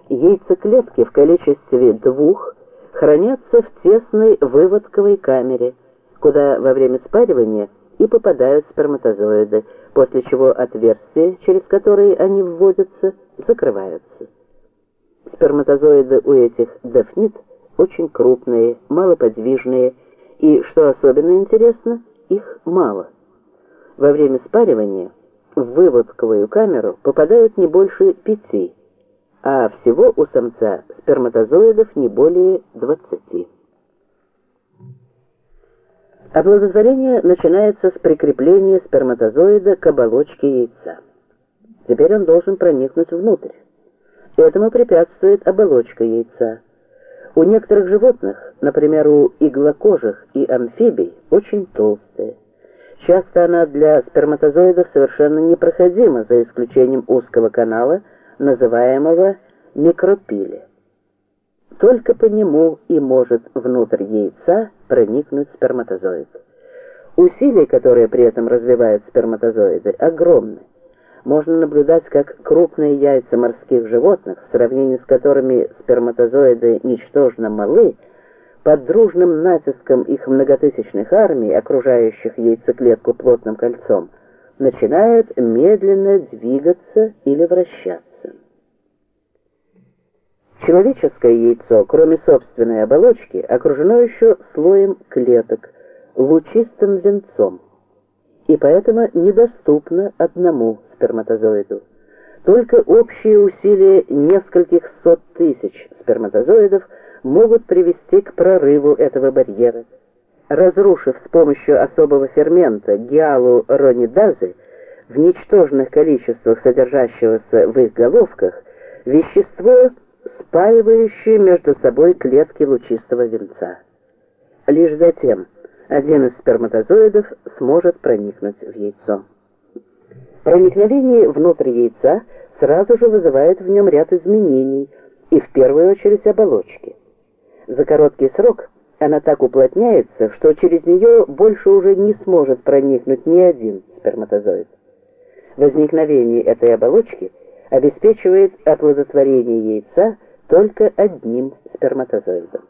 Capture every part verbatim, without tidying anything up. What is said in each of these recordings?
Яйцеклетки в количестве двух хранятся в тесной выводковой камере, куда во время спаривания и попадают сперматозоиды, после чего отверстия, через которые они вводятся, закрываются. Сперматозоиды у этих дафнид очень крупные, малоподвижные, и, что особенно интересно, их мало. Во время спаривания в выводковую камеру попадают не больше пяти, а всего у самца сперматозоидов не более двадцати. Оплодотворение начинается с прикрепления сперматозоида к оболочке яйца. Теперь он должен проникнуть внутрь. Этому препятствует оболочка яйца. У некоторых животных, например, у иглокожих и амфибий, очень толстая. Часто она для сперматозоидов совершенно непроходима, за исключением узкого канала, называемого микропили. Только по нему и может внутрь яйца проникнуть сперматозоид. Усилия, которые при этом развивают сперматозоиды, огромны. Можно наблюдать, как крупные яйца морских животных, в сравнении с которыми сперматозоиды ничтожно малы, под дружным натиском их многотысячных армий, окружающих яйцеклетку плотным кольцом, начинают медленно двигаться или вращаться. Человеческое яйцо, кроме собственной оболочки, окружено еще слоем клеток, лучистым венцом, и поэтому недоступно одному сперматозоиду. Только общие усилия нескольких сот тысяч сперматозоидов могут привести к прорыву этого барьера. Разрушив с помощью особого фермента гиалуронидазы в ничтожных количествах содержащегося в их головках вещество, спаивающие между собой клетки лучистого венца. Лишь затем один из сперматозоидов сможет проникнуть в яйцо. Проникновение внутрь яйца сразу же вызывает в нем ряд изменений, и в первую очередь оболочки. За короткий срок она так уплотняется, что через нее больше уже не сможет проникнуть ни один сперматозоид. Возникновение этой оболочки обеспечивает оплодотворение яйца только одним сперматозоидом.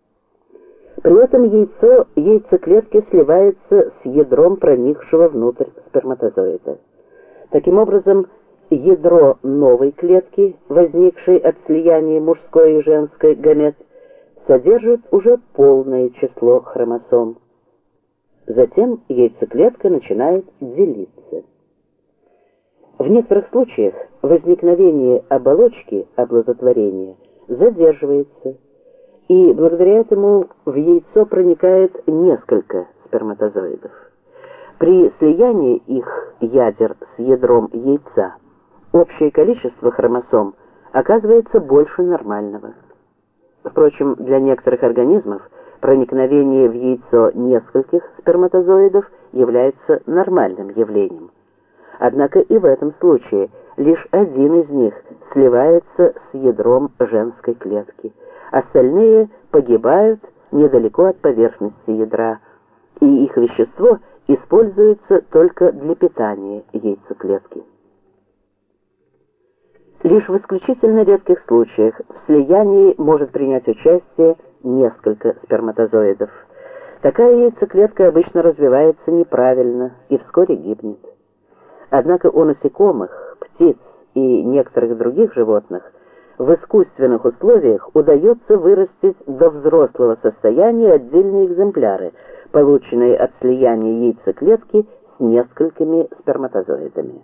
При этом яйцо яйцеклетки сливается с ядром проникшего внутрь сперматозоида. Таким образом, ядро новой клетки, возникшей от слияния мужской и женской гамет, содержит уже полное число хромосом. Затем яйцеклетка начинает делиться. В некоторых случаях возникновение оболочки оплодотворения задерживается, и благодаря этому в яйцо проникает несколько сперматозоидов. При слиянии их ядер с ядром яйца общее количество хромосом оказывается больше нормального. Впрочем, для некоторых организмов проникновение в яйцо нескольких сперматозоидов является нормальным явлением. Однако и в этом случае лишь один из них сливается с ядром женской клетки. Остальные погибают недалеко от поверхности ядра, и их вещество используется только для питания яйцеклетки. Лишь в исключительно редких случаях в слиянии может принять участие несколько сперматозоидов. Такая яйцеклетка обычно развивается неправильно и вскоре гибнет. Однако у насекомых, птиц и некоторых других животных в искусственных условиях удается вырастить до взрослого состояния отдельные экземпляры, полученные от слияния яйцеклетки с несколькими сперматозоидами.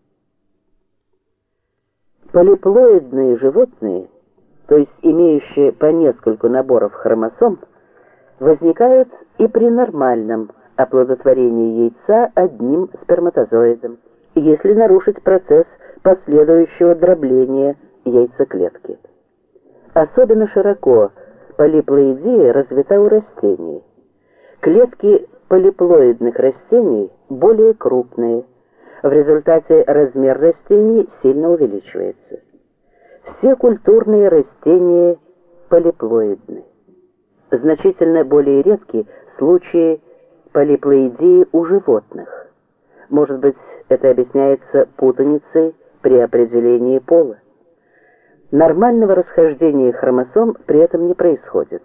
Полиплоидные животные, то есть имеющие по нескольку наборов хромосом, возникают и при нормальном оплодотворении яйца одним сперматозоидом, если нарушить процесс последующего дробления яйцеклетки. Особенно широко полиплоидия развита у растений. Клетки полиплоидных растений более крупные. В результате размер растений сильно увеличивается. Все культурные растения полиплоидны. Значительно более редки случаи полиплоидии у животных. Может быть, это объясняется путаницей при определении пола. Нормального расхождения хромосом при этом не происходит.